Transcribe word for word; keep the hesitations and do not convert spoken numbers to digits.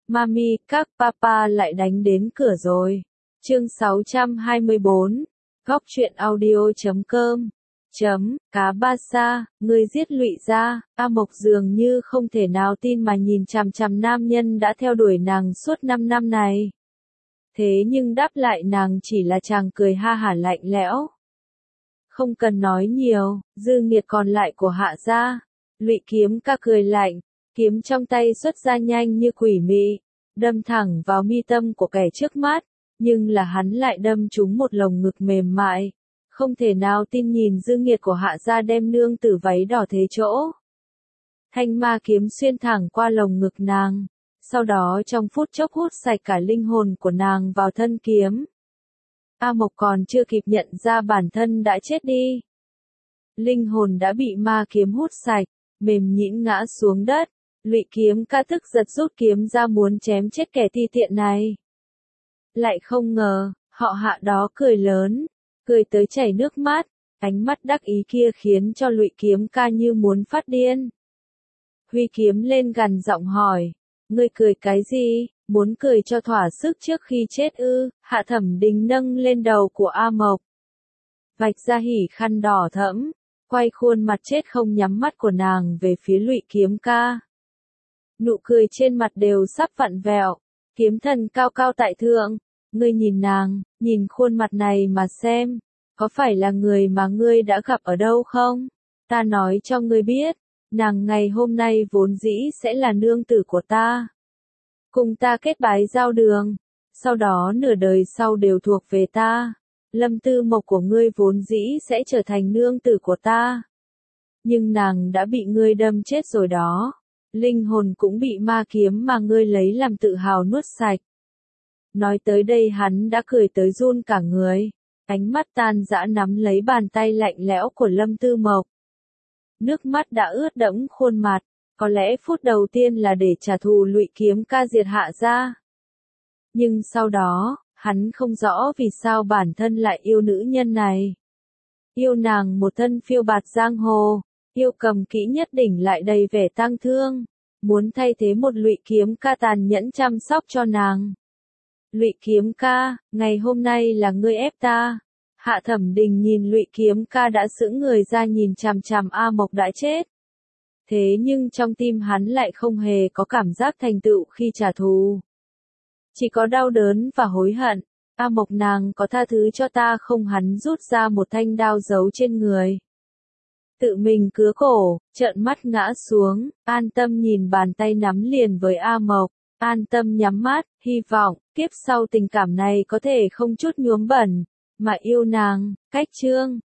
Mami, các papa lại đánh đến cửa rồi. Chương sáu trăm hai mươi bốn. Góc truyện audio chấm com. Chấm, cá ba sa, người giết Lụy gia. A Mộc dường như không thể nào tin mà nhìn chằm chằm nam nhân đã theo đuổi nàng suốt năm năm này. Thế nhưng đáp lại nàng chỉ là chàng cười ha hả lạnh lẽo. Không cần nói nhiều, dư nghiệt còn lại của Hạ gia. Lụy Kiếm Ca cười lạnh, kiếm trong tay xuất ra nhanh như quỷ mị, đâm thẳng vào mi tâm của kẻ trước mắt, nhưng là hắn lại đâm trúng một lồng ngực mềm mại. Không thể nào tin nhìn dư nghiệt của Hạ gia đem nương tử váy đỏ thế chỗ. Thanh ma kiếm xuyên thẳng qua lồng ngực nàng, sau đó trong phút chốc hút sạch cả linh hồn của nàng vào thân kiếm. A Mộc còn chưa kịp nhận ra bản thân đã chết đi. Linh hồn đã bị ma kiếm hút sạch, mềm nhũn ngã xuống đất. Lụy Kiếm Ca tức giật rút kiếm ra muốn chém chết kẻ ti tiện này. Lại không ngờ, họ Hạ đó cười lớn, cười tới chảy nước mắt, ánh mắt đắc ý kia khiến cho Lụy Kiếm Ca như muốn phát điên. Huy kiếm lên gằn giọng hỏi, ngươi cười cái gì, muốn cười cho thỏa sức trước khi chết ư? Hạ Thẩm Đình nâng lên đầu của A Mộc, vạch ra hỉ khăn đỏ thẫm, quay khuôn mặt chết không nhắm mắt của nàng về phía Lụy Kiếm Ca. Nụ cười trên mặt đều sắp vặn vẹo. Kiếm thần cao cao tại thượng, ngươi nhìn nàng, nhìn khuôn mặt này mà xem, có phải là người mà ngươi đã gặp ở đâu không? Ta nói cho ngươi biết, nàng ngày hôm nay vốn dĩ sẽ là nương tử của ta. Cùng ta kết bái giao đường, sau đó nửa đời sau đều thuộc về ta. Lâm Tư Mộc của ngươi vốn dĩ sẽ trở thành nương tử của ta. Nhưng nàng đã bị ngươi đâm chết rồi đó. Linh hồn cũng bị ma kiếm mà ngươi lấy làm tự hào nuốt sạch. Nói tới đây hắn đã cười tới run cả người. Ánh mắt tan dã nắm lấy bàn tay lạnh lẽo của Lâm Tư Mộc. Nước mắt đã ướt đẫm khuôn mặt. Có lẽ phút đầu tiên là để trả thù Lụy Kiếm Ca diệt Hạ gia. Nhưng sau đó, hắn không rõ vì sao bản thân lại yêu nữ nhân này. Yêu nàng một thân phiêu bạt giang hồ. Yêu cầm kỹ nhất đỉnh lại đầy vẻ tang thương, muốn thay thế một Lụy Kiếm Ca tàn nhẫn chăm sóc cho nàng. Lụy Kiếm Ca, ngày hôm nay là ngươi ép ta. Hạ Thẩm Đình nhìn Lụy Kiếm Ca đã sững người ra nhìn chằm chằm A Mộc đã chết. Thế nhưng trong tim hắn lại không hề có cảm giác thành tựu khi trả thù. Chỉ có đau đớn và hối hận. A Mộc nàng có tha thứ cho ta không? Hắn rút ra một thanh đao giấu trên người. Tự mình cứa cổ, trợn mắt ngã xuống, an tâm nhìn bàn tay nắm liền với A Mộc, an tâm nhắm mắt, hy vọng, kiếp sau tình cảm này có thể không chút nhuốm bẩn, mà yêu nàng. Cách chương